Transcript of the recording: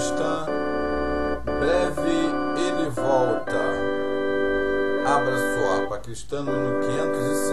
cristã, breve ele volta. Abra sua harpa cristã no 505.